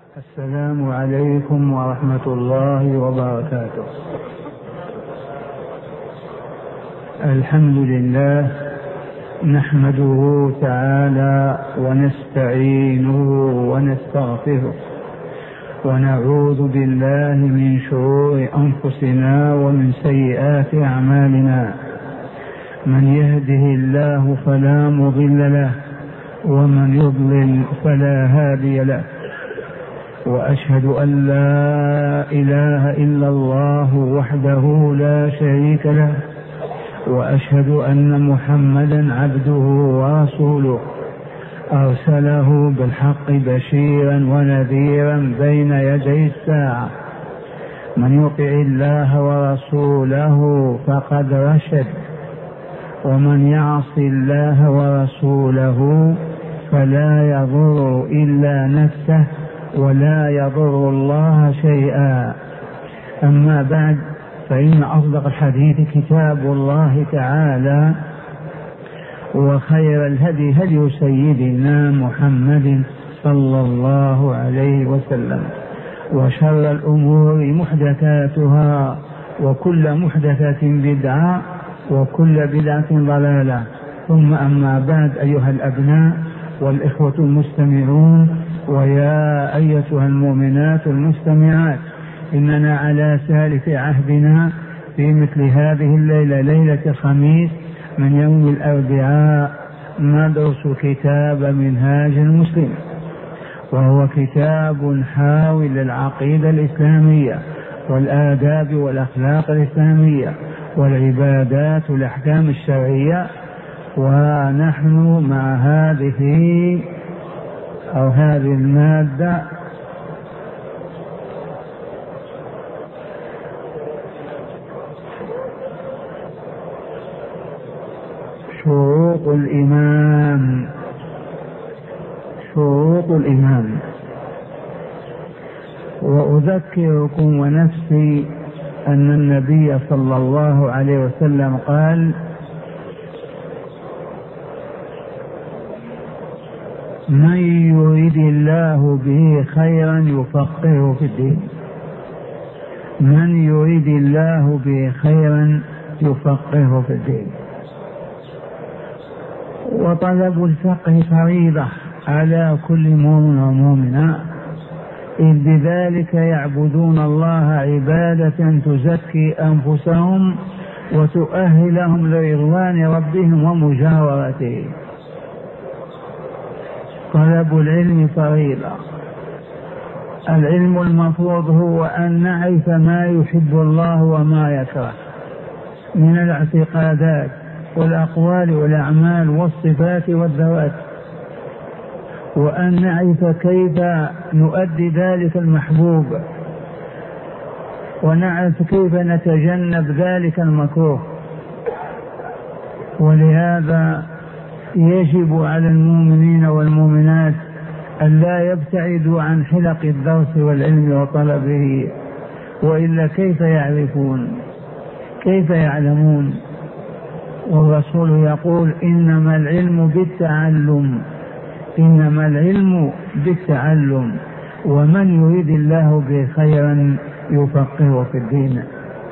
السلام عليكم ورحمة الله وبركاته. الحمد لله نحمده تعالى ونستعينه ونستغفره ونعوذ بالله من شرور أنفسنا ومن سيئات أعمالنا. من يهده الله فلا مضل له ومن يضلل فلا هادي له، وأشهد أن لا إله إلا الله وحده لا شريك له، وأشهد أن محمدا عبده ورسوله أرسله بالحق بشيرا ونذيرا بين يدي الساعة. من يطع الله ورسوله فقد رشد، ومن يعص الله ورسوله فلا يضر إلا نفسه ولا يضر الله شيئا. أما بعد، فإن أصدق الحديث كتاب الله تعالى، وخير الهدي هدي سيدنا محمد صلى الله عليه وسلم، وشر الأمور محدثاتها، وكل محدثة بدعة، وكل بدعة ضلالة. ثم أما بعد، أيها الأبناء والإخوة المستمعون، ويا أيتها المؤمنات المستمعات، إننا على سالف عهدنا في مثل هذه الليلة، ليلة الخميس من يوم الأربعاء، ندرس كتاب منهاج المسلم، وهو كتاب حاوي للعقيدة الإسلامية والآداب والأخلاق الإسلامية والعبادات والأحكام الشرعية. ونحن مع هذه المادة شروط الإمام. وأذكركم ونفسي أن النبي صلى الله عليه وسلم قال: من يريد الله به خيرا يفقهه في الدين. من يريد الله به خيرا يفقهه في الدين. وطلب الفقه فريضة على كل مؤمن ومؤمنة، إذ بذلك يعبدون الله عبادة تزكي أنفسهم وتؤهلهم لرضوان ربهم ومجاورته. طلب العلم فريضة. العلم المفروض هو أن نعرف ما يحب الله وما يكره من الاعتقادات والأقوال والأعمال والصفات والذوات، وأن نعرف كيف نؤدي ذلك المحبوب، ونعرف كيف نتجنب ذلك المكروه. ولهذا يجب على المؤمنين والمؤمنات أن لا يبتعدوا عن حلق الدرس والعلم وطلبه، وإلا كيف يعرفون؟ كيف يعلمون؟ والرسول يقول: إنما العلم بالتعلم. إنما العلم بالتعلم، ومن يريد الله به خيرا يفقهه في الدين.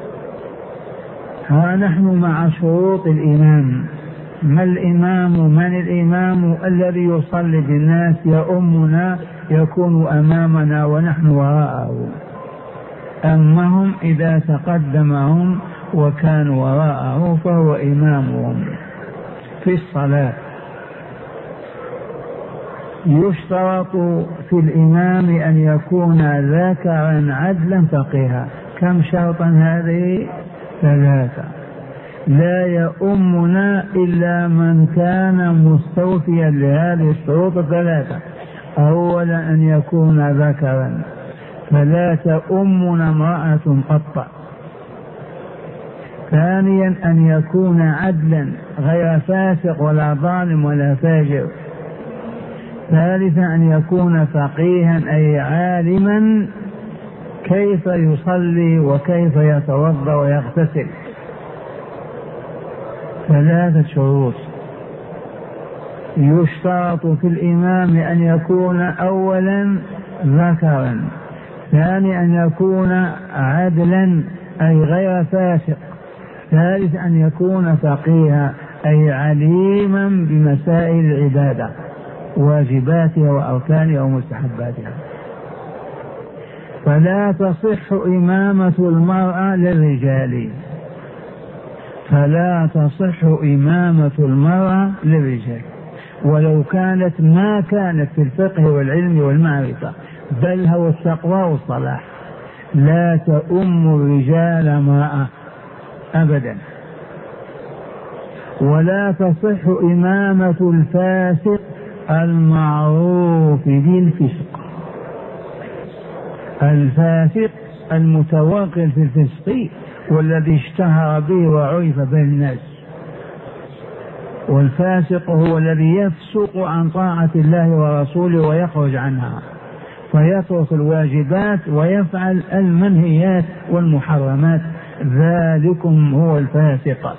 ها نحن مع شروط الإمام. ما الإمام؟ من الإمام الذي يصلي بالناس يؤمنا، يكون أمامنا ونحن وراءه. أمهم إذا تقدمهم وكانوا وراءه فهو إمامهم. في الصلاة يشترط في الإمام أن يكون ذكرا عدلا فقيها. كم شرطا هذه؟ 3. لا يؤمنا إلا من كان مستوفيا لهذه الشروط 3. أولا أن يكون ذكرا، فلا تؤمنا امرأة قط. ثانيا أن يكون عدلا غير فاسق ولا ظالم ولا فاجر. ثالثا أن يكون فقيها أي عالما كيف يصلي وكيف يتوضأ ويغتسل. 3 شروط. يشترط في الإمام أن يكون أولا ذكرا. ثاني أن يكون عدلا أي غير فاسق. ثالث أن يكون فقيها أي عليما بمسائل العبادة واجباتها وأركانها ومستحباتها. فلا تصح إمامة المرأة للرجال، فلا تصح إمامة المرأة للرجال ولو كانت ما كانت في الفقه والعلم والمعرفة، بل هو التقوى والصلاح. لا تؤم الرجال امرأة أبدا. ولا تصح إمامة الفاسق المعروف بالفسق. الفاسق المتوغل في الفسق والذي اشتهر به وعرف بين الناس. والفاسق هو الذي يفسق عن طاعة الله ورسوله ويخرج عنها، فيترك الواجبات ويفعل المنهيات والمحرمات، ذلكم هو الفاسق.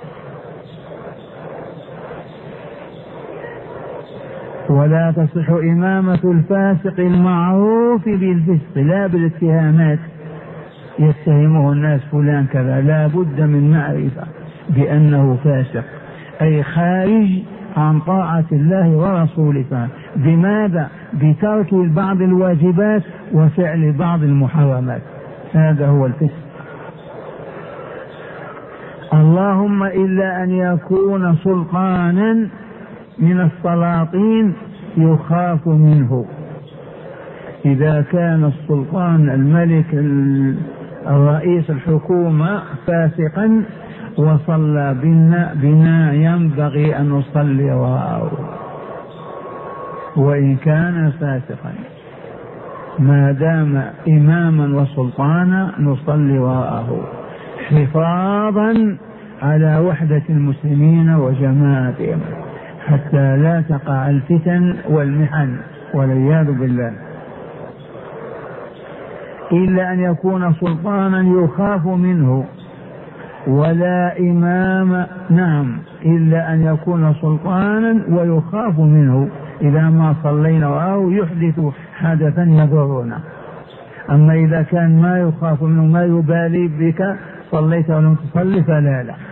ولا تصح إمامة الفاسق المعروف بالفسق، لا بالاتهامات يتهمه الناس فلان كذا، لا بد من معرفة بأنه فاسق أي خارج عن طاعة الله ورسوله. بماذا؟ بترك بعض الواجبات وفعل بعض المحرمات، هذا هو الفسق. اللهم إلا أن يكون سلطانا من السلاطين يخاف منه. إذا كان السلطان الملك الرئيس الحكومة فاسقا وصلى بنا ينبغي أن نصلي وراءه وإن كان فاسقا، ما دام إماما وسلطانا نصلي وراءه حفاظا على وحدة المسلمين وجماعتهم حتى لا تقع الفتن والمحن والعياذ بالله. إلا أن يكون سلطانا يخاف منه ولا إمام. نعم، إلا أن يكون سلطانا ويخاف منه، إذا ما صلينا أو يحدث حدثا يضرنا. أما إذا كان ما يخاف منه ما يبالي بك صليت ولم تصلي فلا لا.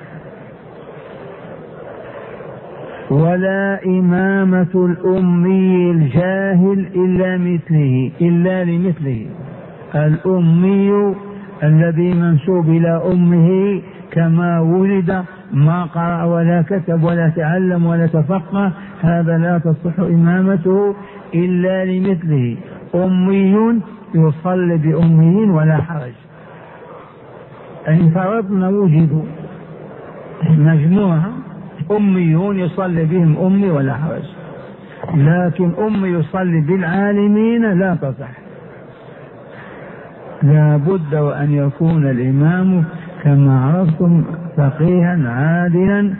ولا إمامة الأمي الجاهل إلا لمثله. الأمي الذي منسوب إلى أمه كما ولد ما قرأ ولا كتب ولا تعلم ولا تفقه، هذا لا تصح إمامته إلا لمثله. أمي يصلي بأمه ولا حرج، إن فرضنا وجدوا مجموعة أميون يصلي بهم أمي ولا حرج، لكن أمي يصلي بالعالمين لا تصح. لا بد وأن يكون الإمام كما عرفتم فقيها عادلا.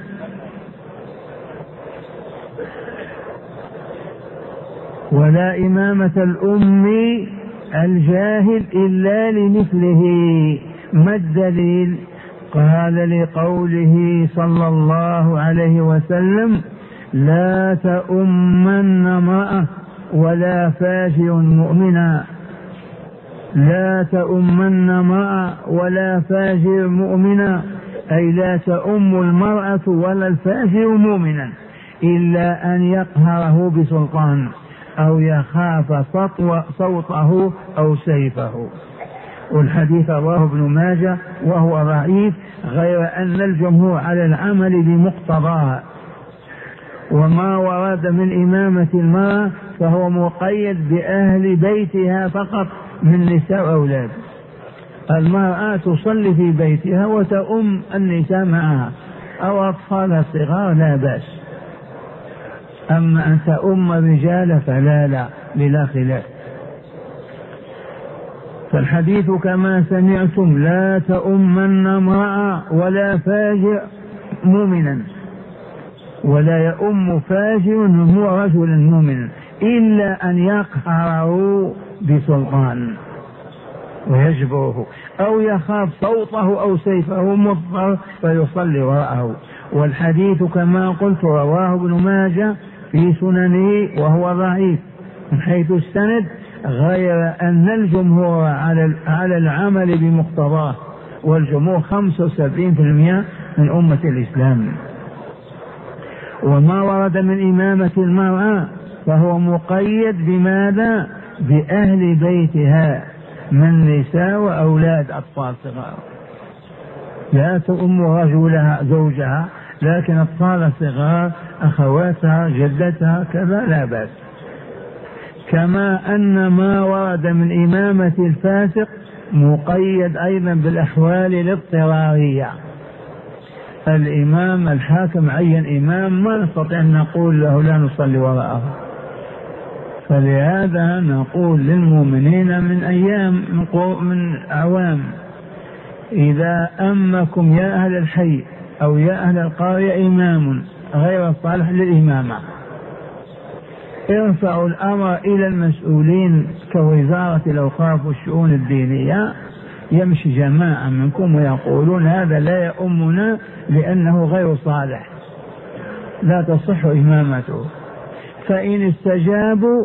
ولا إمامة الأمي الجاهل إلا لمثله. ما الدليل؟ قال لقوله صلى الله عليه وسلم: لا تؤمن امرأة ولا فاجر مؤمنا. لا تؤمن امرأة ولا فاجر مؤمنا، أي لا تؤم المرأة ولا الفاجر مؤمنا إلا أن يقهره بسلطان أو يخاف صوته أو سيفه. والحديث رواه ابن ماجه وهو ضعيف، غير أن الجمهور على العمل بمقتضاه. وما ورد من إمامة المرأة فهو مقيد بأهل بيتها فقط من نساء وأولاد. المرأة تصلي في بيتها وتؤم النساء معها أو أطفالها الصغار لا بأس، أما أن تؤم الرجال فلا بلا خلاف. فالحديث كما سمعتم: لا تؤمن امرأة ولا فاجر مؤمنا، ولا يؤم فاجر هو رجلا مؤمنا إلا أن يقهره بسلطان ويجبره أو يخاف صوته أو سيفه مضطر فيصلي وراءه. والحديث كما قلت رواه ابن ماجه في سننه وهو ضعيف من حيث السند، غير أن الجمهور على العمل بمقتضاه، والجمهور 75% من أمة الإسلام. وما ورد من إمامة المرأة فهو مقيد بماذا؟ بأهل بيتها من نساء وأولاد أطفال صغار، لا تؤم رجلها زوجها، لكن أطفال صغار أخواتها جدتها كذا لا بأس. كما أن ما ورد من إمامة الفاسق مقيد أيضا بالأحوال الاضطرارية. الإمام الحاكم عين إمام ما نستطيع أن نقول له لا نصلي وراءه، فلهذا نقول للمؤمنين من أعوام إذا أمكم يا أهل الحي أو يا أهل القرية إمام غير صالح للإمامة، ارفعوا الأمر إلى المسؤولين كوزارة الأوقاف والشؤون الدينية، يمشي جماعة منكم ويقولون هذا لا يؤمنا لأنه غير صالح لا تصح إمامته، فإن استجابوا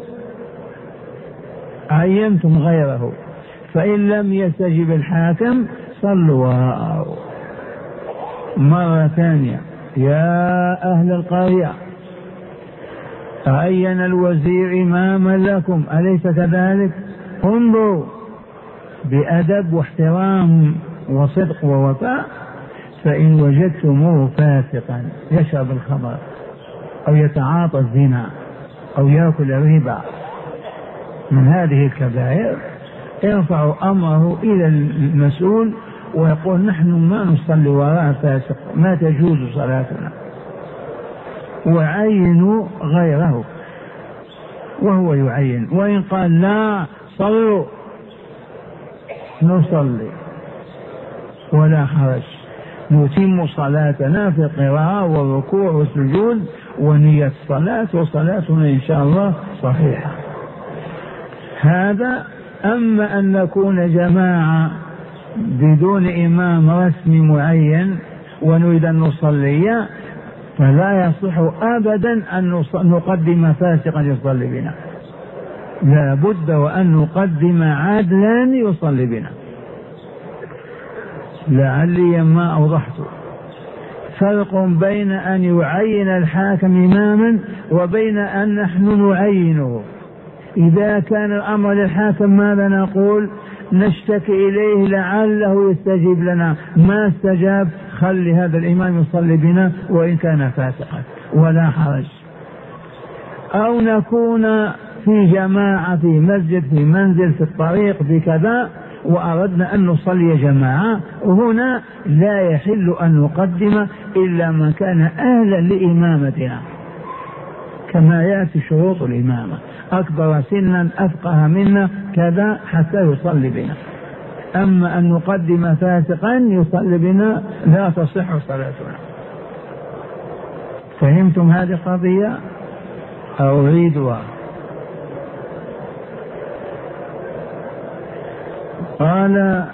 عينتم غيره، فإن لم يستجب الحاكم صلوا وراءه. مرة ثانية يا أهل القرية عين الوزير إماما لكم أليس كذلك؟ انظروا بأدب واحترام وصدق ووفاء، فإن وجدتموه فاسقا يشرب الخمر أو يتعاطى الزنا أو يأكل الربا من هذه الكبائر، ارفعوا أمره إلى المسؤول ويقول نحن ما نصلي وراء فاسق ما تجوز صلاتنا، وعينوا غيره وهو يعين. وإن قال لا صلوا نصلي ولا حرج، نتم صلاتنا في القراءة والركوع والسجود ونية الصلاة، وصلاتنا إن شاء الله صحيحة. هذا. أما أن نكون جماعة بدون إمام رسمي معين ونريد أن نصلي فلا يصح أبدا أن نقدم فاسقا يصلي بنا، لا بد وأن نقدم عدلا يصلي بنا. لعلي ما أوضحت فرق بين أن يعين الحاكم إماما وبين أن نحن نعينه. إذا كان الأمر للحاكم ماذا نقول؟ نشتكي إليه لعله يستجيب لنا، ما استجاب خلي هذا الإمام يصلي بنا وإن كان فاسقا ولا حرج. أو نكون في جماعة في مسجد في منزل في الطريق في كذا وأردنا أن نصلي جماعة، وهنا لا يحل أن نقدم إلا من كان أهلا لإمامتنا كما يأتي شروط الإمامة، أكبر سنا أفقه منا كذا حتى يصلي بنا. أما أن نقدم فاسقا يصلي بنا لا تصح صلاتنا. فهمتم هذه القضية؟ أعيدها. قال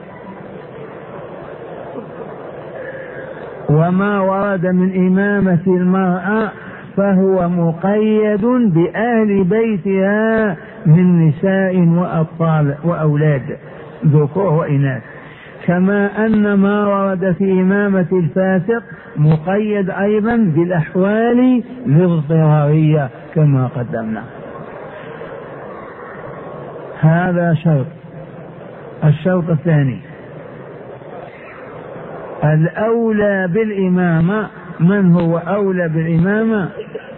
وما ورد من إمامة المرأة فهو مقيد بأهل بيتها من نساء وأطفال وأولاد ذكور وإناث، كما أن ما ورد في إمامة الفاسق مقيد أيضا بالأحوال الاضطرارية كما قدمنا. هذا شرط. الشرط الثاني الأولى بالإمامة. من هو أولى بالإمامة؟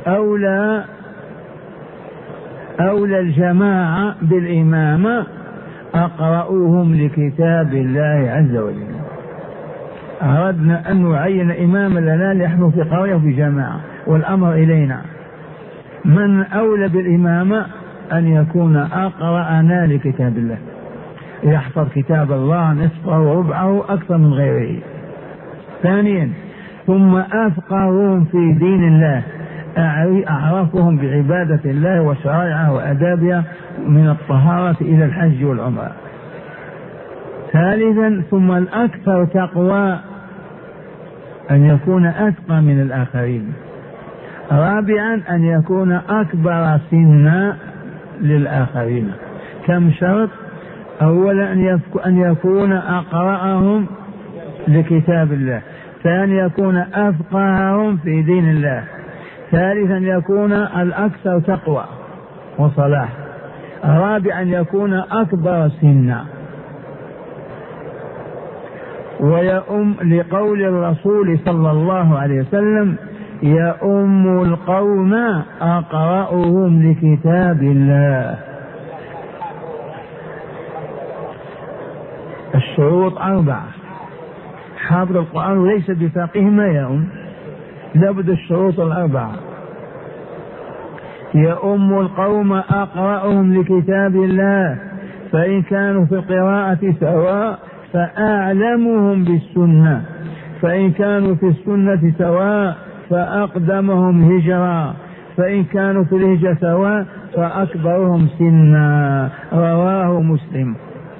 أولى الجماعة بالإمامة أقرأوهم لكتاب الله عز وجل. أردنا أن نعين إماما لنا لنحن في قرية وفي جماعة والأمر إلينا. من أولى بالإمامة؟ أن يكون أقرأنا لكتاب الله، يحفظ كتاب الله نصفه وربعه أكثر من غيره. ثانيا ثم أفقههم في دين الله، أعرفهم بعبادة الله وشرائعه وأدابها من الطهارة إلى الحج والعمرة. ثالثا ثم الأكثر تقوى، أن يكون أتقى من الآخرين. رابعا أن يكون أكبر سنا للآخرين. كم شرط؟ أولا أن يكون أقرأهم لكتاب الله، ثانيا يكون أفقههم في دين الله، ثالثا يكون الأكثر تقوى وصلاح، رابعا يكون أكبر سنا. ويؤم لقول الرسول صلى الله عليه وسلم: يؤم القوم أقرأهم لكتاب الله. الشروط 4. حافظ القرآن وليس بفقيه ما يؤم، لابد الشروط 4. يؤم القوم أقرأهم لكتاب الله، فإن كانوا في القراءة سواء فأعلمهم بالسنة، فإن كانوا في السنة سواء فأقدمهم هجرا، فإن كانوا في الهجرة سواء فأكبرهم سنا. رواه مسلم.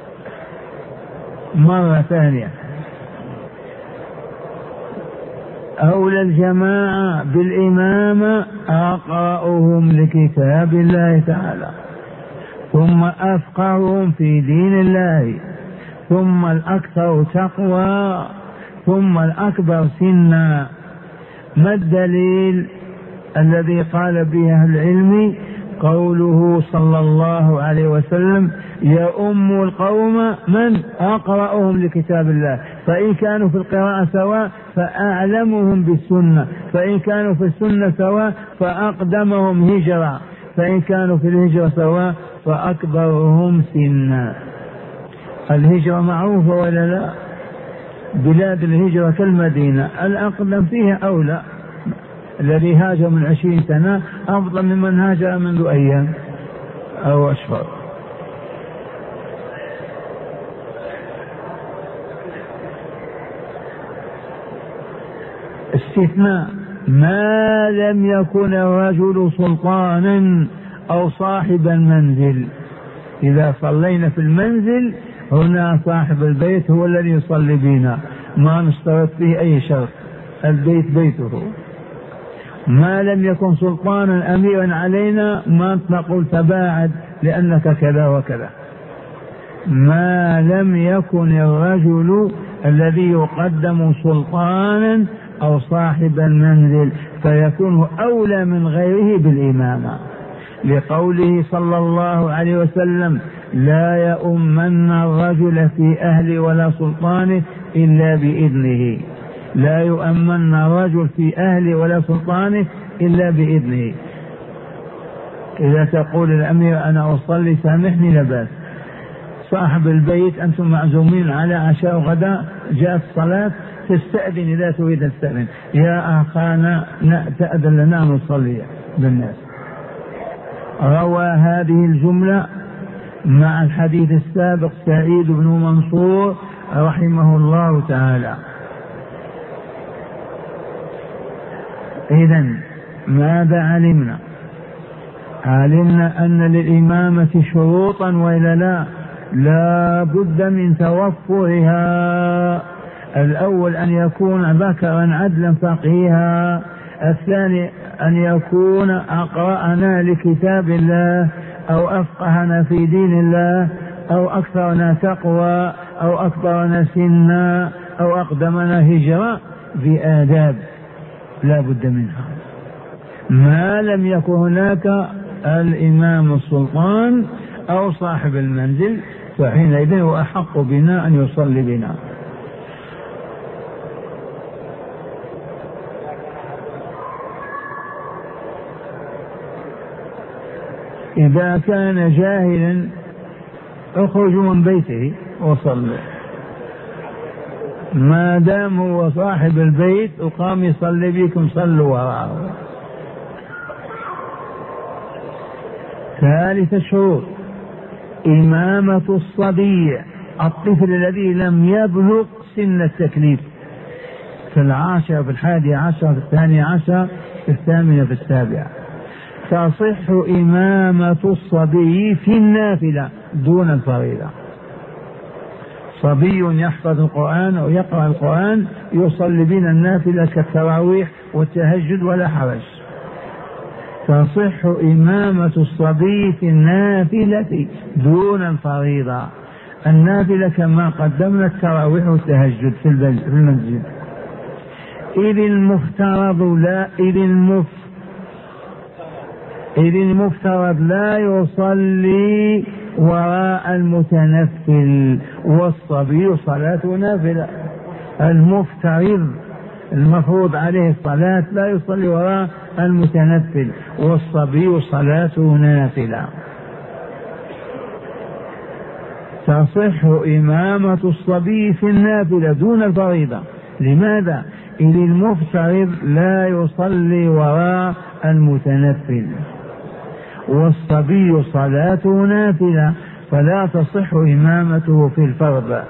مرة ثانية: أولى الجماعة بالإمامة أقرأهم لكتاب الله تعالى، ثم أفقههم في دين الله، ثم الأكثر تقوى، ثم الأكبر سنا. ما الدليل الذي قال به أهل العلم؟ قوله صلى الله عليه وسلم: يؤم القوم من أقرأهم لكتاب الله، فإن كانوا في القراءة سواء فأعلمهم بالسنة، فإن كانوا في السنة سواء فأقدمهم هجرا، فإن كانوا في الهجرة سواء فأكبرهم سنا. الهجرة معروفة ولا لا؟ بلاد الهجرة كالمدينة، الأقدم فيها أولى. الذي هاجر من 20 سنة أفضل ممن هاجر منذ أيام أو أشهر. استثناء: ما لم يكن الرجل سلطانا أو صاحب المنزل. إذا صلينا في المنزل هنا صاحب البيت هو الذي يصلي بنا، ما نشترط فيه أي شرط، البيت بيته. ما لم يكن سلطانا أميرا علينا ما نقول تباعد لأنك كذا وكذا. ما لم يكن الرجل الذي يقدم سلطانا أو صاحب المنزل فيكون أولى من غيره بالإمامة، لقوله صلى الله عليه وسلم: لا يؤمن الرجل في أهله ولا سلطانه إلا بإذنه. لا يؤمن الرجل في أهله ولا سلطانه إلا بإذنه. إذا تقول الأمير أنا أصلي سامحني لا بأس، صاحب البيت أنتم معزومين على عشاء وغداء، جاءت الصلاة تستأذن إذا تريد أن تستأذن: يا أخانا تأذن لنا نصلي بالناس. روى هذه الجملة مع الحديث السابق سعيد بن منصور رحمه الله تعالى. إذن ماذا علمنا؟ علمنا أن للإمامة شروطا وإلا لا؟ لا بد من توفرها. الأول أن يكون ذكرا عدلا فقيها، الثاني أن يكون أقرأنا لكتاب الله أو أفقهنا في دين الله أو أكثرنا تقوى أو أكبرنا سنا أو أقدمنا هجرة بآداب لا بد منها. ما لم يكن هناك الإمام السلطان أو صاحب المنزل فحينئذ هو أحق بنا أن يصلي بنا. إذا كان جاهلا اخرج من بيته وصلي، ما دام هو صاحب البيت وقام يصلي بكم صلوا وراءه. ثالث الشروط: إمامة الصبي، الطفل الذي لم يبلغ سن التكليف، في 10 في 11 في 12 في 8 في 7. تصح إمامة الصبي في النافلة دون الفريضة. صبي يحفظ القرآن أو يقرأ القرآن يصلي بنا النافلة كالتراويح والتهجد ولا حرج. تصح إمامة الصبي في النافلة دون الفريضة. النافلة كما قدمنا التراويح والتهجد في المسجد. إذ المفترض لا يصلي وراء المتنفل، والصبي صلاة نافلة. المفترض المفروض عليه الصلاة لا يصلي وراء المتنفل، والصبي صلاة نافلة. تصح إمامة الصبي في النافلة دون الفريضة. لماذا؟ إذ المفترض لا يصلي وراء المتنفل، والصبي صلاة نافلة، فلا تصح إمامته في الفرض،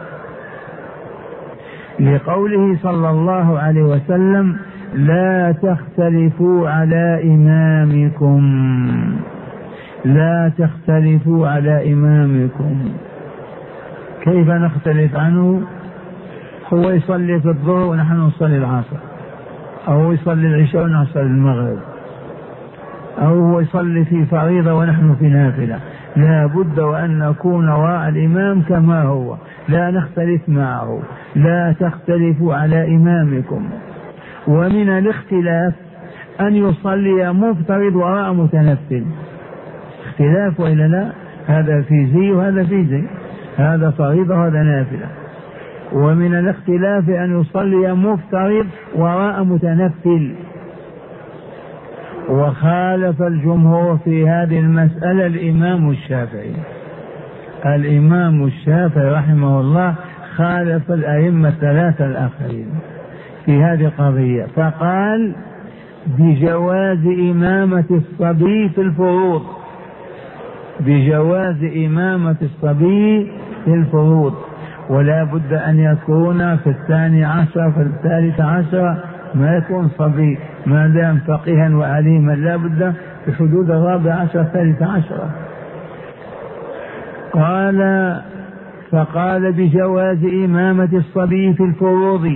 لقوله صلى الله عليه وسلم: لا تختلفوا على إمامكم، لا تختلفوا على إمامكم. كيف نختلف عنه؟ هو يصلي في الظهر ونحن نصلي العصر، أو يصلي العشاء ونحن نصلي المغرب، أو هو يصلي في فريضة ونحن في نافلة. لا بد وأن نكون وراء الإمام كما هو، لا نختلف معه. لا تختلفوا على إمامكم. ومن الاختلاف أن يصلي مفترض وراء متنفل، اختلاف وإلا لا؟ هذا في زي وهذا في زي، هذا فريضة وهذا نافلة. ومن الاختلاف أن يصلي مفترض وراء متنفل. وخالف الجمهور في هذه المسألة الإمام الشافعي. الإمام الشافعي رحمه الله خالف الأئمة الثلاثة الآخرين في هذه القضية، فقال بجواز إمامة الصبي في الفروض، بجواز إمامة الصبي في الفروض، ولا بد أن يكون في 12 في 13 ما يكون صبي ما دام فقيها وعليما، لا بد في حدود 14 13. فقال بجواز إمامة الصبي في الفروض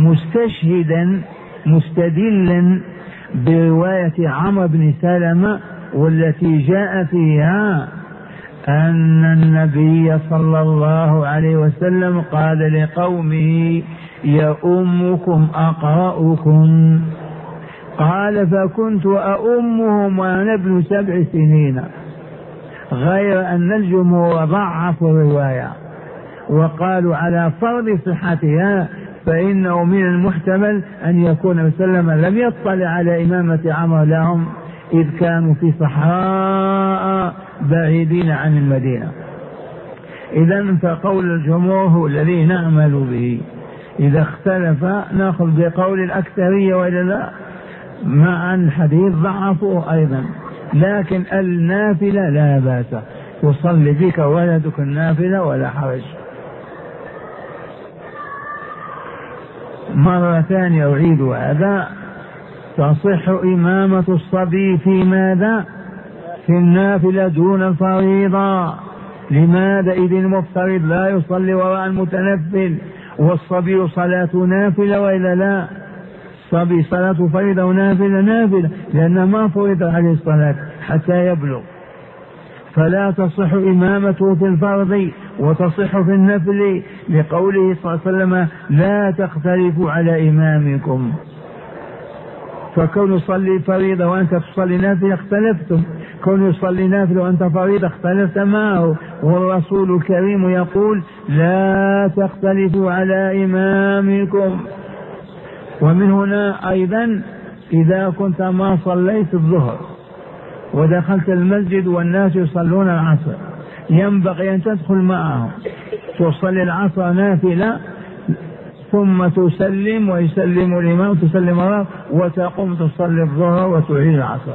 مستدلا برواية عمرو بن سلمة، والتي جاء فيها أن النبي صلى الله عليه وسلم قال لقومه: يؤمكم أقرأكم. قال: فكنت أؤمهم وأنا ابن 7 سنين. غير أن الجمهور ضعفوا الرواية وقالوا على فرض صحتها، فإنه من المحتمل أن يكون النبي صلى الله عليه وسلم لم يطلع على إمامة عمرو لهم إذ كانوا في صحراء بعيدين عن المدينة. إذن فقول الجمهور هو الذي نعمل به. إذا اختلف نأخذ بقول الأكثرية وإلا لا، مع الحديث ضعفوه أيضا. لكن النافلة لا بأس، يصلي بك ولدك النافلة ولا حرج. مرة ثانية أعيد هذا: تصح إمامة الصبي في ماذا؟ في النافلة دون الفريضة. لماذا؟ إذ المفترض لا يصلي وراء المتنفل، والصبي صلاة نافلة وإلا لا؟ الصبي صلاة فريضة ونافلة نافلة، لأن ما فرض عليه الصلاة حتى يبلغ. فلا تصح إمامته في الفرض وتصح في النفل، لقوله صلى الله عليه وسلم: لا تختلفوا على إمامكم. فكون يصلي فريضة وأنت تصلي نافلة اختلفتم، كون يصلي نافلة وأنت فريضة اختلفت معه. والرسول الكريم يقول: لا تختلفوا على إمامكم. ومن هنا أيضا إذا كنت ما صليت الظهر ودخلت المسجد والناس يصلون العصر، ينبغي أن تدخل معهم تصلي العصر نافلة، ثم تسلم ويسلم الإمام تسلم مرة، وتقوم تصلي الظهر وتعيد العصر.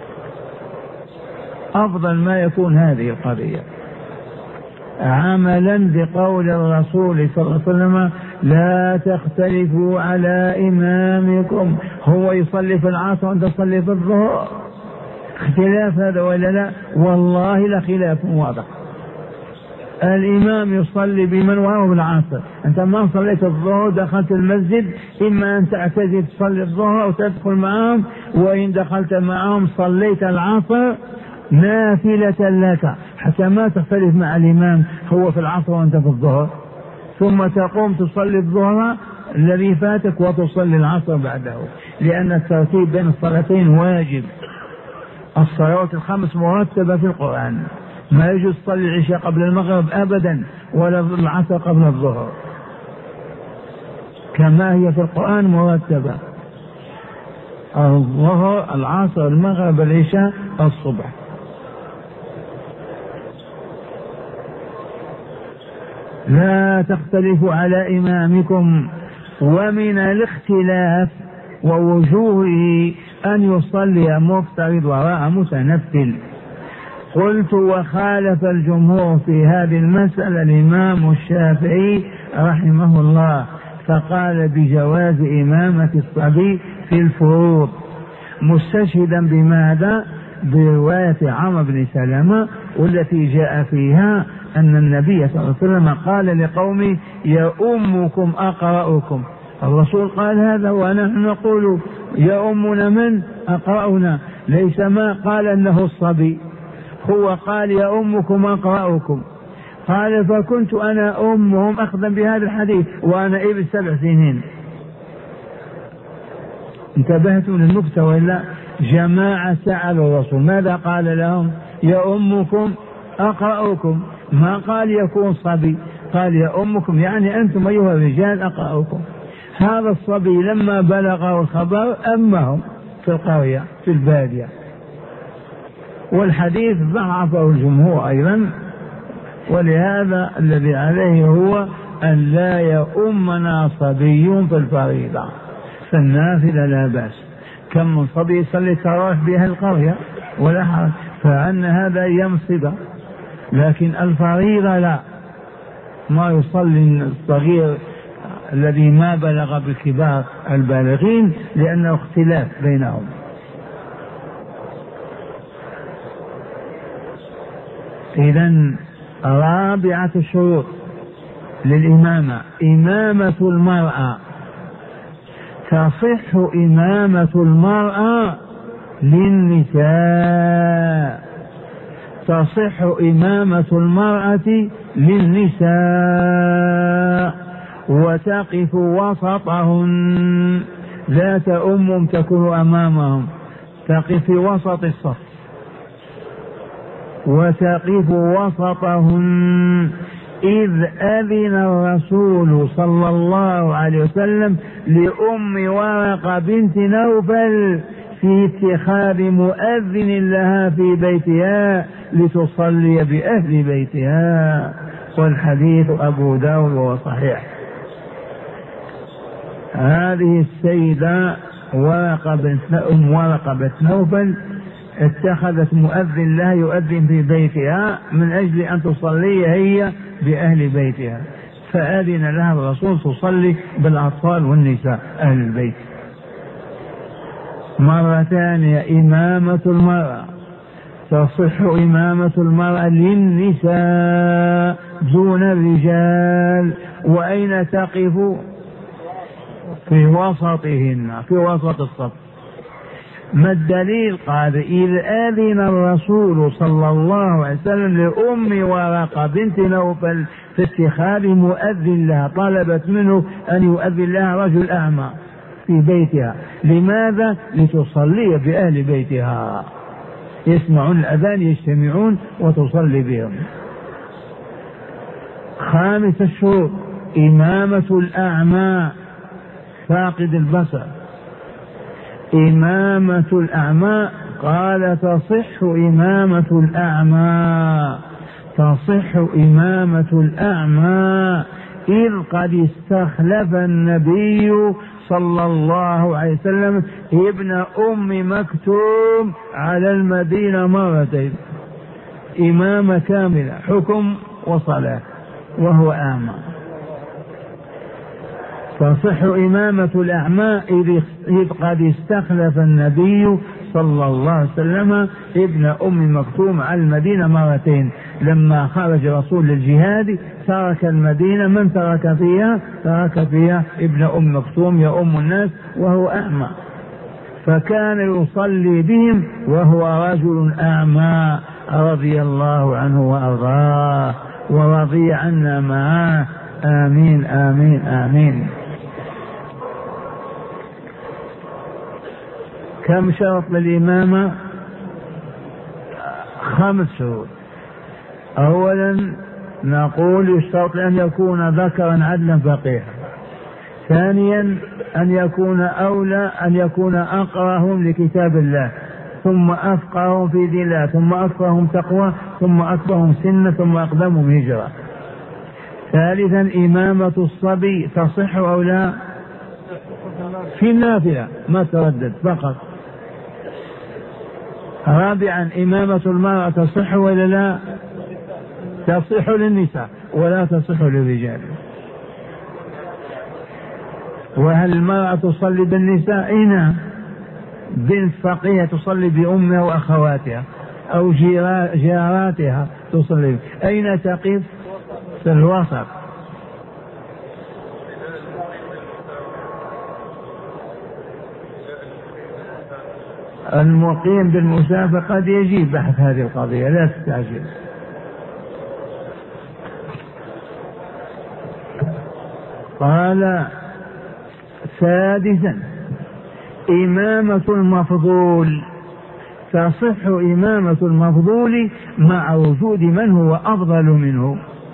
أفضل ما يكون هذه القضية عملا بقول الرسول صلى الله عليه وسلم: لا تختلفوا على إمامكم. هو يصلي في العصر وأنت تصلي في الظهر، اختلاف هذا ولا لا؟ والله لخلاف واضح. الإمام يصلي بمن وراءه بالعصر. أنت ما صليت الظهر دخلت المسجد، إما أن تعتذر تصلي الظهر أو تدخل معهم، وإن دخلت معهم صليت العصر نافلة لك حتى ما تختلف مع الإمام هو في العصر وأنت في الظهر، ثم تقوم تصلي الظهر الذي فاتك وتصلي العصر بعده، لأن الترتيب بين الصلاتين واجب. الصلوات الخمس مرتبة في القرآن، ما يجوز تصلي العشاء قبل المغرب أبدا ولا العصر قبل الظهر، كما هي في القرآن مرتبة: الظهر العصر المغرب العشاء الصبح. لا تختلفوا على إمامكم. ومن الاختلاف ووجوهه أن يصلي مفترض وراء متنفل. قلت: وخالف الجمهور في هذه المسألة الإمام الشافعي رحمه الله، فقال بجواز إمامة الصبي في الفروض، مستشهدا بماذا؟ برواية عمرو بن سلمة والتي جاء فيها أن النبي صلى الله عليه وسلم قال لقومه: يا أمكم أقرأكم. الرسول قال هذا ونحن نقول يا أمنا من أقرأنا، ليس ما قال أنه الصبي، هو قال يا أمكم أقرأكم. قال: فكنت أنا أمهم أخذا بهذا الحديث وأنا ابن 7 سنين. انتبهتوا للنكتة ولا؟ جماعة سألوا الرسول ماذا قال لهم؟ يا أمكم أقرأكم، ما قال يكون صبي، قال يا أمكم يعني أنتم أيها الرجال أقرأكم. هذا الصبي لما بلغه الخبر أمهم في القرية في البادية، والحديث ضعفه الجمهور أيضا، ولهذا الذي عليه هو أن لا يؤمنا صبي في الفريضة، فالنافلة لا بأس. كم من صبي يصلي التراويح بها القرية ولا حرج، فأن هذا يمصد، لكن الفريضة لا، ما يصلي الصغير الذي ما بلغ بالكبار البالغين، لأنه اختلاف بينهم. إذن رابعة الشروط للإمامة إمامة المرأة. تصح إمامة المرأة للنساء، تصح إمامة المرأة للنساء، وتقف وسطهن، لا تؤم تكون أمامهم، تقف في وسط الصف، وتقف وسطهن. إذ أذن الرسول صلى الله عليه وسلم لأم ورقة بنت نوفل في اتخاذ مؤذن لها في بيتها لتصلي بأهل بيتها، والحديث أبو داود وهو صحيح. هذه السيدة أم ورقة بنت نوفل اتخذت مؤذن لها يؤذن في بيتها من أجل أن تصلي هي بأهل بيتها، فأذن لها الرسول تصلي بالأطفال والنساء أهل البيت. مرة ثانية إمامة المرأة، تصح إمامة المرأة للنساء دون الرجال. وأين تقف؟ في وسطهن، في وسط الصف. ما الدليل؟ قال: إذ أذن الرسول صلى الله عليه وسلم لأم ورقة بنت نوفل في اتخاذ مؤذن لها، طلبت منه أن يؤذن لها رجل أعمى في بيتها. لماذا؟ لتصلي بأهل بيتها، يسمعون الأذان يجتمعون وتصلي بهم. خامس الشروط إمامة الأعمى فاقد البصر. إمامة الأعمى قال: تصح إمامة الأعمى، تصح إمامة الأعمى إذ قد استخلف النبي صلى الله عليه وسلم ابن أم مكتوم على المدينة مرتين، إمامة كاملة حكم وصلاة وهو أعمى. تصح إمامة الأعمى إذ قد استخلف النبي صلى الله عليه وسلم ابن أم مكتوم على المدينة مرتين. لما خرج رسول للجهاد ترك المدينة، من ترك فيها؟ ترك فيها ابن أم مكتوم يؤم الناس وهو أعمى، فكان يصلي بهم وهو رجل أعمى رضي الله عنه وأرضاه ورضي عنا معه. آمين آمين آمين. كم شرط للإمامة؟ 5 شروط. أولا نقول يشترط أن يكون ذكرا عدلا فقيها. ثانيا أن يكون أولى أن يكون أقرأهم لكتاب الله، ثم أفقههم في دين الله، ثم أفقههم تقوى، ثم أكبرهم سنة، ثم أقدمهم هجرة. ثالثا إمامة الصبي تصح أو لا؟ في النافلة ما تردد فقط. رابعا إمامة المرأة تصح ولا لا؟ تصح للنساء ولا تصح للرجال. وهل المرأة تصلي بالنساء؟ نعم، بنت فقيهة تصلي بأمها وأخواتها أو جاراتها تصلي. أين تقف؟ في الوسط. المقيم بالمسافة قد يجيب بحث هذه القضية، لا تستعجل. قال سادسا إمامة المفضول تصح إمامة المفضول مع وجود من هو أفضل منه.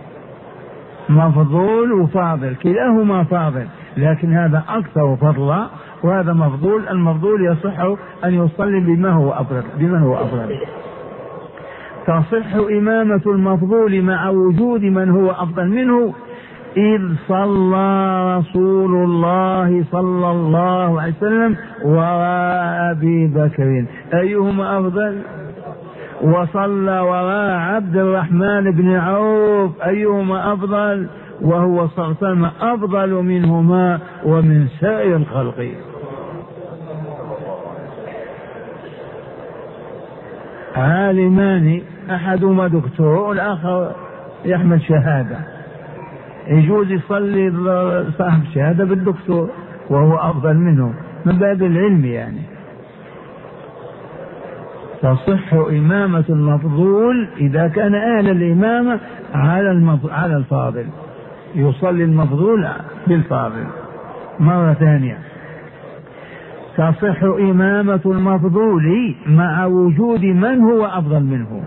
مفضول وفاضل كلاهما فاضل، لكن هذا أكثر فضلا وهذا مفضول. المفضول يصح أن يصلي بما هو أفضل، بمن هو أفضل. تصح إمامة المفضول مع وجود من هو أفضل منه، إذ صلى رسول الله صلى الله عليه وسلم وراء أبي بكر، أيهما أفضل؟ وصلى وراء عبد الرحمن بن عوف، أيهما أفضل؟ وهو صلى الله عليه وسلم أفضل منهما ومن سائر الخلق. عالمان أحدهما دكتور والآخر يحمل شهادة، يجوز يصلي صاحب شهادة بالدكتور وهو أفضل منه من باب العلم يعني. تصح إمامة المفضول إذا كان أهل الإمامة على الفاضل، يصلي المفضول بالفاضل. مرة ثانية تصح إمامة المفضول مع وجود من هو أفضل منه،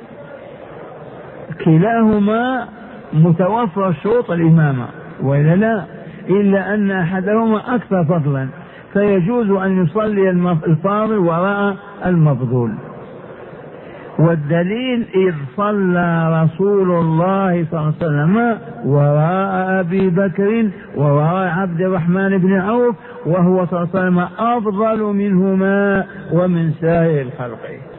كلاهما متوفر شروط الإمامة وإلا لا، إلا أن أحدهما أكثر فضلا فيجوز أن يصلي الفاضل وراء المفضول. والدليل إذ صلى رسول الله صلى الله عليه وسلم وراء أبي بكر وراء عبد الرحمن بن عوف وهو صلى الله عليه وسلم أفضل منهما ومن سائر الخلق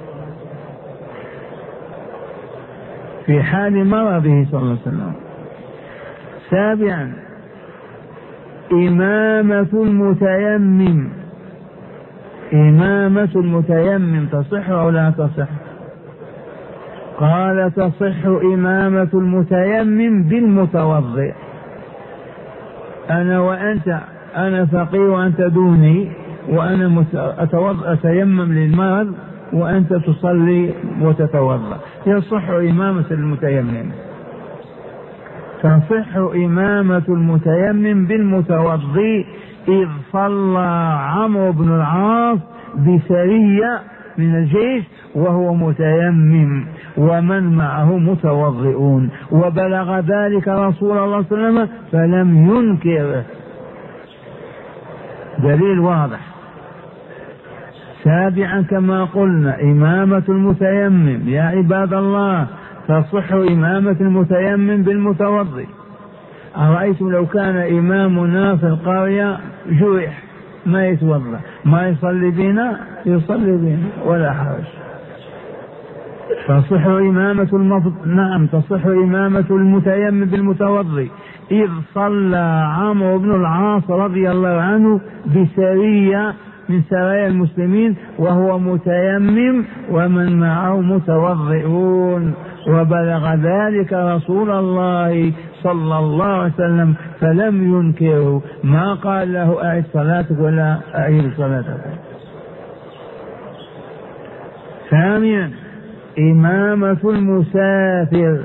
في حال مرضه صلى الله عليه وسلم. سابعا إمامة المتيمم. إمامة المتيمم تصح أو لا تصح؟ قال تصح إمامة المتيمم بالمتوضئ. أنا وأنت، أنا فقيه وأنت دوني، وأنا أتيمم للمرض وأنت تصلي وتتوضأ، يصح إمامة المتيمم. تصح إمامة المتيمم بالمتوضئ إذ صلى عمرو بن العاص بسرية من الجيش وهو متيمم ومن معه متوضئون، وبلغ ذلك رسول الله صلى الله عليه وسلم فلم ينكره. دليل واضح. سابعا كما قلنا إمامة المتيمم يا عباد الله تصح إمامة المتيمم بالمتوضئ. أرأيتم لو كان إمامنا في القرية جرح ما يتوضأ ما يصلي بنا؟ يصلي بنا ولا حرج. تصح إمامة نعم تصح إمامة المتيمم بالمتوضئ إذ صلى عمرو بن العاص رضي الله عنه بسرية من سرايا المسلمين وهو متيمم ومن معه متوضئون، وبلغ ذلك رسول الله صلى الله عليه وسلم فلم ينكره، ما قال له أعد صلاتك ولا أعيد صلاتك. ثانيا إمامة المسافر،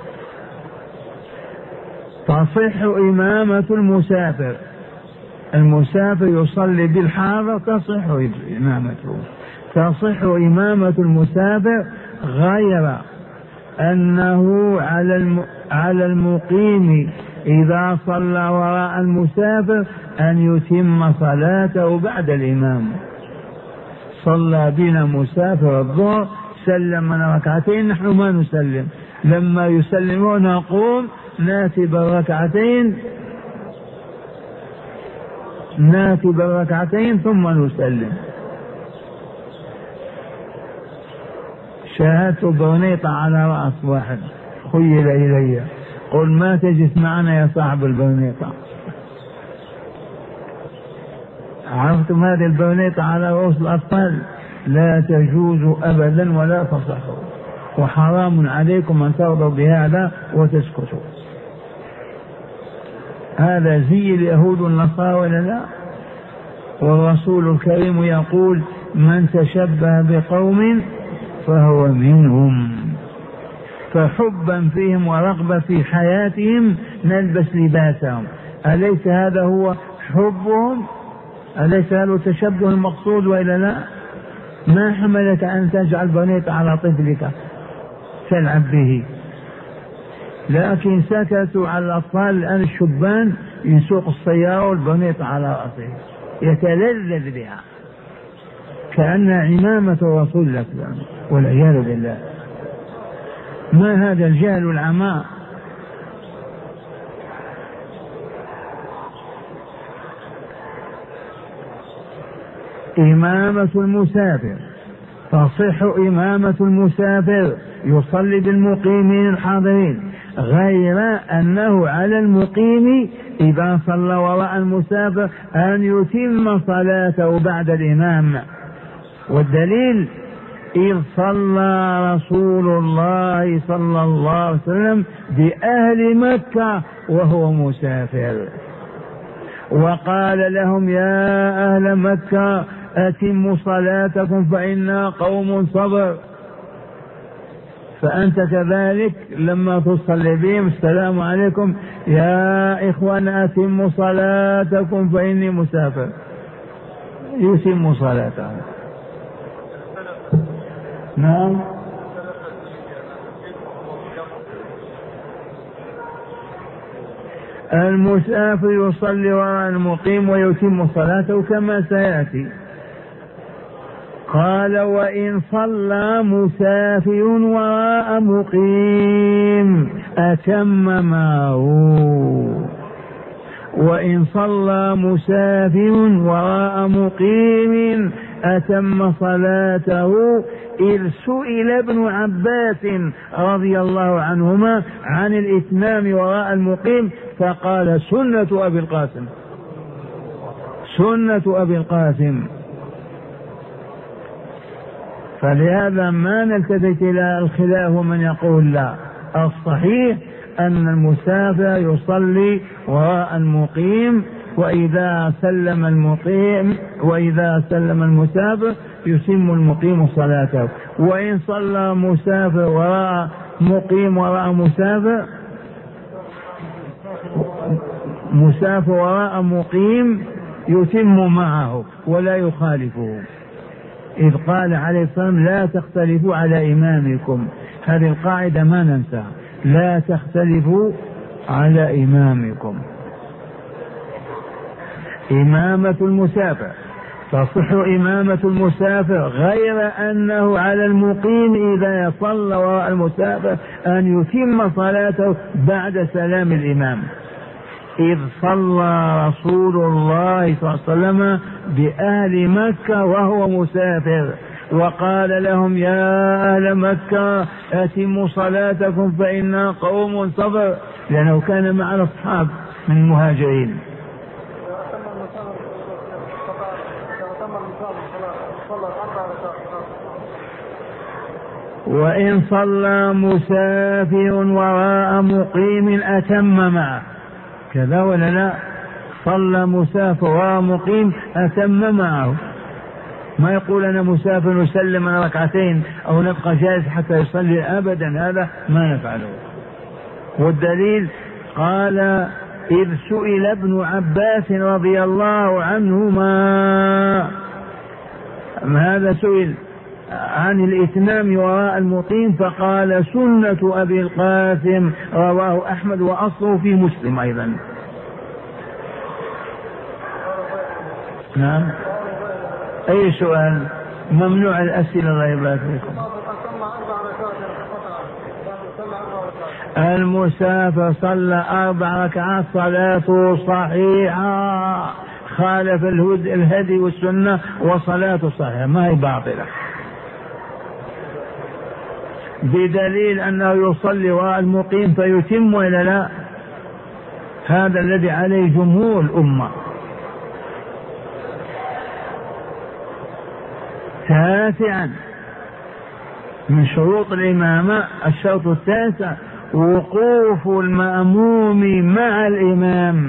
تصح إمامة المسافر، المسافر يصلي بالحاضر تصح إمامته، تصح إمامة المسافر، غير أنه على المقيم إذا صلى وراء المسافر أن يتم صلاته بعد الإمام. صلى بنا مسافر الظهر سلم من ركعتين، نحن ما نسلم، لما يسلمون نقوم ناتي بالركعتين ثم نسلم. شاهدت برنيطة على رأس واحد خيل إلي، قل ما تجلس معنا يا صاحب البرنيطة. عرفتم هذه البرنيطة على رؤوس الأطفال؟ لا تجوز أبدا ولا تصح، وحرام عليكم أن ترضوا بهذا وتسكتوا. هذا زي اليهود والنصارى ولا لا؟ والرسول الكريم يقول من تشبه بقوم فهو منهم، فحبا فيهم ورغبة في حياتهم نلبس لباسهم. أليس هذا هو حبهم؟ أليس هذا التشبه المقصود وإلا لا؟ ما حملك أن تجعل برنيطة على طفلك تلعب به؟ لكن سكتوا على الأطفال. الآن الشبان يسوق السيارة والبرنيطة على رأسه يتلذذ بها كأنها عمامة رسول الله والعياذ بالله. ما هذا الجهل والعماء؟ إمامة المسافر، تصح إمامة المسافر يصلي بالمقيمين الحاضرين، غير أنه على المقيم إذا صلى وراء المسافر أن يتم صلاته بعد الإمام. والدليل إذ صلى رسول الله صلى الله عليه وسلم بأهل مكة وهو مسافر، وقال لهم يا أهل مكة أتموا صلاتكم فإنا قوم صبر. فأنت كذلك لما تصلي بهم السلام عليكم يا إخوان أتموا صلاتكم فإني مسافر، يتم صلاته. نعم. المسافر يصلي وراء المقيم ويتم صلاته كما سيأتي. قال وإن صلى مسافر وراء مقيم أتم معه، وإن صلى مسافر وراء مقيم أتم صلاته. إذ سئل ابن عباس رضي الله عنهما عن الإتمام وراء المقيم فقال سنة أبي القاسم، سنة أبي القاسم. فلهذا ما نلتفت إلى الخلاف ومن يقول لا، الصحيح أن المسافر يصلي وراء المقيم، وإذا سلم المسافر يتم المقيم صلاته. وإن صلى مسافر وراء مقيم وراء مسافر وراء مقيم يتم معه ولا يخالفه، إذ قال عليه الصلاة والسلام لا تختلفوا على إمامكم. هذه القاعدة ما ننسى، لا تختلفوا على إمامكم. إمامة المسافر، تصح إمامة المسافر غير أنه على المقيم إذا صلى وراء المسافر أن يتم صلاته بعد سلام الإمام. إذ صلى رسول الله صلى الله عليه وسلم بأهل مكة وهو مسافر، وقال لهم يا أهل مكة أتموا صلاتكم فإنا قوم صبر، لأنه كان مع الأصحاب من المهاجرين. وإن صلى مسافر وراء مقيم أتم معه، كذا ولا لا؟ صلى مسافر وراء مقيم أتم معه، ما يقول أنا مسافر وسلم أنا ركعتين أو نبقى جالس حتى يصلي، أبدا، هذا ما نفعله. والدليل قال إذ سئل ابن عباس رضي الله عنهما، هذا سئل عن الإتمام وراء المقيم فقال سنة أبي القاسم، رواه أحمد وأصله في مسلم أيضا. نعم. أي سؤال؟ ممنوع الأسئلة الله يبارك فيكم. المسافر صلى 4 ركعات صلاته صحيحة، خالف الهدي والسنة وصلاته صحيحة، ما هي باطلة، بدليل أنه يصلي وراء المقيم فيتم ولا لا؟ هذا الذي عليه جمهور الأمة. تاسعا من شروط الإمامة، الشرط التاسع وقوف المأموم مع الإمام،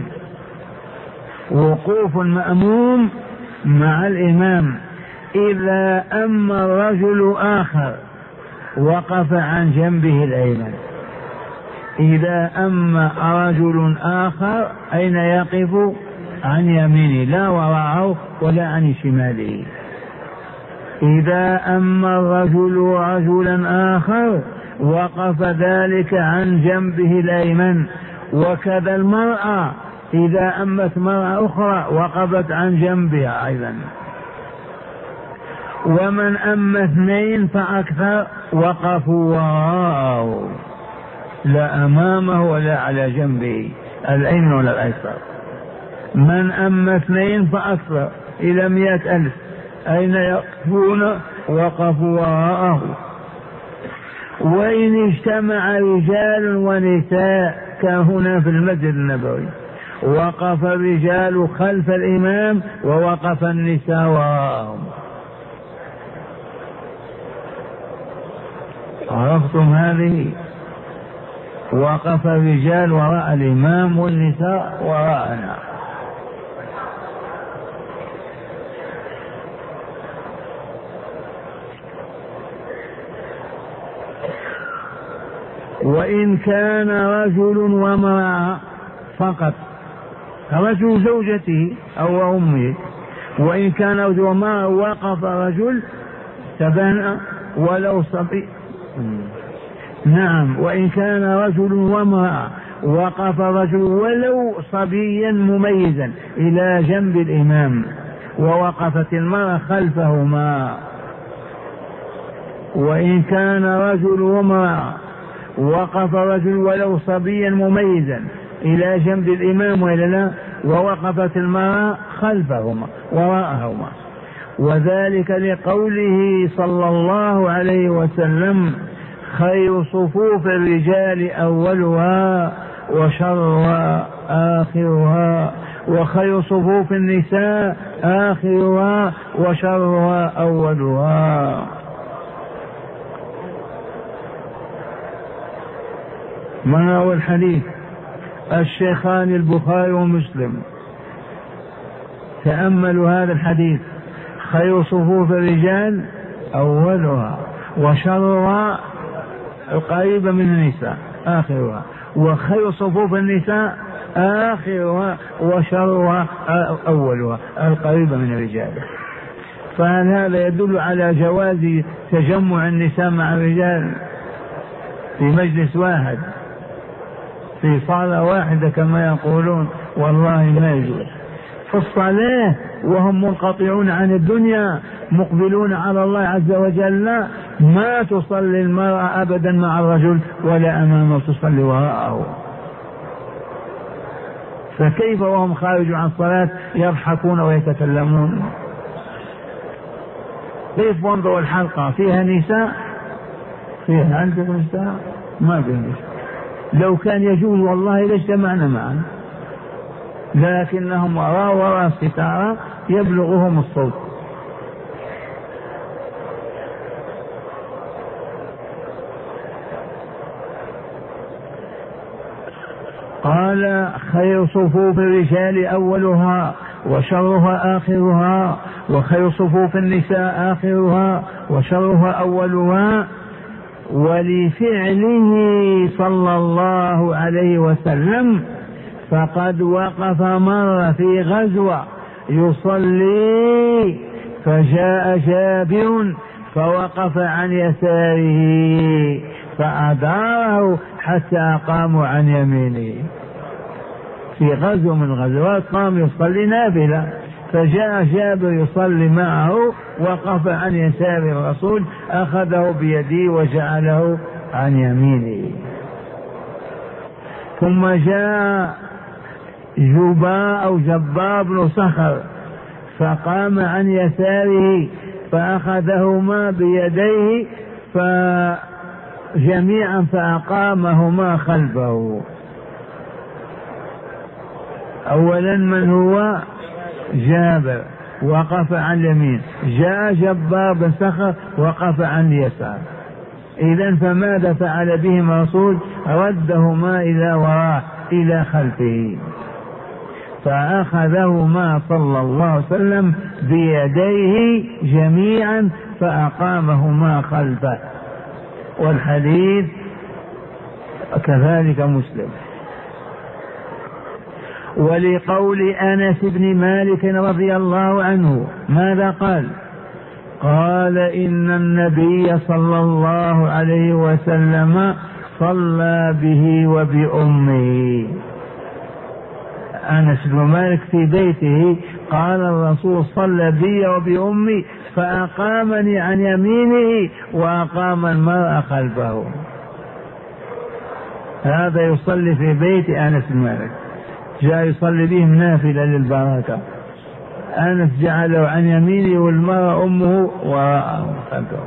وقوف المأموم مع الإمام إذا أما الرجل آخر وقف عن جنبه الأيمن. إذا أما رجل آخر أين يقف؟ عن يمينه، لا وراءه ولا عن شماله. إذا أما الرجل رجلا آخر وقف ذلك عن جنبه الأيمن، وكذا المرأة إذا أمت مرأة أخرى وقفت عن جنبها أيضا. ومن أما 2 فأكثر وقفوا وراءه، لا أمامه ولا على جنبه الأيمن ولا الأيسر. من أما 2 فأكثر إلى 100,000 أين يقفون؟ وقفوا وراءه. وإن اجتمع رجال ونساء كهنا في المسجد النبوي، وقف الرجال خلف الإمام ووقف النساء وراءهم. عرفتم هذه؟ وقف الرجال وراء الإمام والنساء وراءنا. وإن كان رجل وامرأة فقط، رجل زوجته أو أمه، وإن كان رجل وامرأة وقف رجل تبنى ولو صبي. نعم. وإن كان رجل وامرأة وقف رجل ولو صبيا مميزا إلى جنب الإمام ووقفت المرأة خلفهما. وإن كان رجل وامرأة وقف رجل ولو صبيا مميزا إلى جنب الإمام وإلا لا، ووقفت المرأة خلفهما وراءهما، وذلك لقوله صلى الله عليه وسلم خير صفوف الرجال أولها وشرها آخرها، وخير صفوف النساء آخرها وشرها أولها. من روى الحديث؟ الشيخان البخاري ومسلم. تأملوا هذا الحديث: خير صفوف الرجال أولها وشرها القريبة من النساء آخرها، وخير صفوف النساء آخرها وشرها أولها القريبة من الرجال. فهل هذا يدل على جواز تجمع النساء مع الرجال في مجلس واحد في صالة واحدة كما يقولون؟ والله ما يجوز. في الصلاة وهم منقطعون عن الدنيا مقبلون على الله عز وجل ما تصلي المرأة أبدا مع الرجل ولا أمامه، تصلي وراءه. فكيف وهم خارجوا عن الصلاة يضحكون ويتكلمون؟ كيف؟ وانظروا الحلقة فيها نساء، فيها عندكم نساء؟ ما فيها نساء. لو كان يجوز والله لاجتمعنا معا، لكنهم وراء الستارة يبلغهم الصوت. قال خير صفوف الرجال أولها وشرها آخرها، وخير صفوف النساء آخرها وشرها أولها. ولفعله صلى الله عليه وسلم فقد وقف مرة في غزوة يصلي فجاء جابر فوقف عن يساره فأداره حتى قاموا عن يمينه. في غزو من غزوات قام يصلي نافلة، فجاء جابر يصلي معه، وقف عن يسار الرسول، أخذه بيده وجعله عن يمينه. ثم جاء جبار بن صخر فقام عن يساره فأخذهما بيديه جميعا فأقامهما خلفه. أولا من هو؟ جابر وقف عن اليمين، جاء جبار بن صخر وقف عن اليسار. إذن فماذا فعل بهم الرسول؟ ردهما إلى وراء إلى خلفه، فأخذهما صلى الله عليه وسلم بيديه جميعا فأقامهما خلفه. والحديث كذلك مسلم. ولقول أنس بن مالك رضي الله عنه ماذا قال؟ قال إن النبي صلى الله عليه وسلم صلى به وبأمه. أنس بن مالك في بيته قال الرسول صلى بي وبأمي فأقامني عن يمينه وأقام المرأة خلفه. هذا يصلي في بيت أنس بن مالك، جاء يصلي بهم نافلة للبركة. أنس جعله عن يمينه والمرأة أمه وراءه خلفه.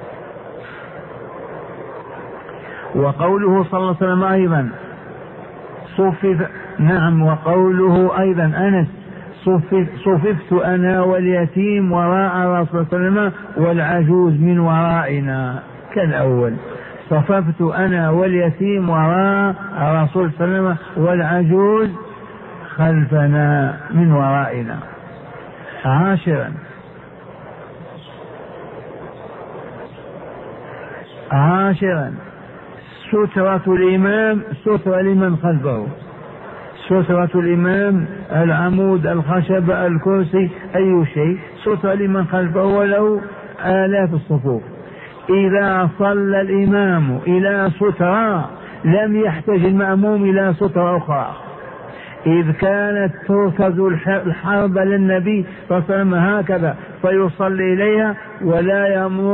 وقوله صلى الله عليه وسلم أيضا صفف، نعم، وقوله أيضا أنس صففت أنا واليتيم وراء الرسول صلى الله عليه وسلم والعجوز من ورائنا كالأول. صففت أنا واليتيم وراء الرسول صلى الله عليه وسلم والعجوز خلفنا من ورائنا. عاشرا سترة الإمام، سترة لمن خلفه. سترة الإمام العمود، الخشب، الكرسي، أي شيء، سترة لمن خلفه ولو آلاف الصفوف. إذا صلى الإمام إلى سترة لم يحتاج المأموم إلى سترة أخرى، إذ كانت تركز الحرب للنبي صلى الله عليه وسلم هكذا فيصلي إليها ولا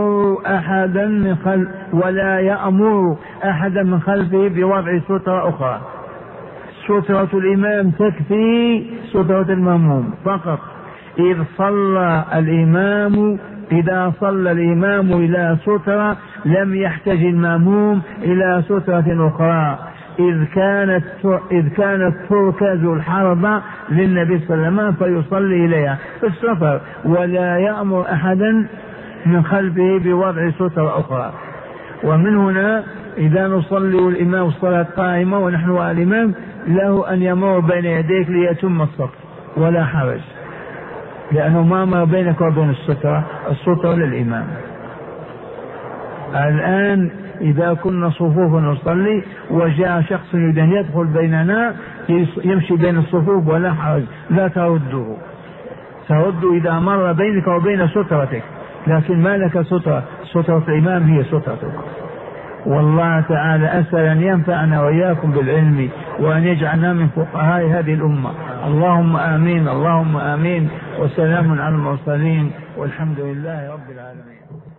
يأمر أحدا من خلفه بوضع سترة أخرى. سترة الإمام تكفي سترة المأموم فقط. إذا صلى الإمام إلى سترة لم يحتاج المأموم إلى سترة أخرى، إذ كانت تركز الحرب للنبي صلى الله عليه وسلم فيصلي إليها في السفر ولا يأمر أحدا من خلفه بوضع سترة أخرى. ومن هنا إذا نصلي والإمام الصلاة قائمة ونحن الإمام له أن يمر بين يديك ليتم الصف ولا حرج، لأنه ما مر بينك وبين السترة للإمام. الآن إذا كنا صفوفا نصلي وجاء شخص يريد أن يدخل بيننا يمشي بين الصفوف ولا حرج، لا ترده إذا مر بينك وبين سترتك، لكن ما لك سترة الإمام هي سترتك. والله تعالى أسأل أن ينفعنا وإياكم بالعلم وأن يجعلنا من فقهاء هذه الأمة. اللهم آمين، اللهم آمين، وسلام على المرسلين والحمد لله رب العالمين.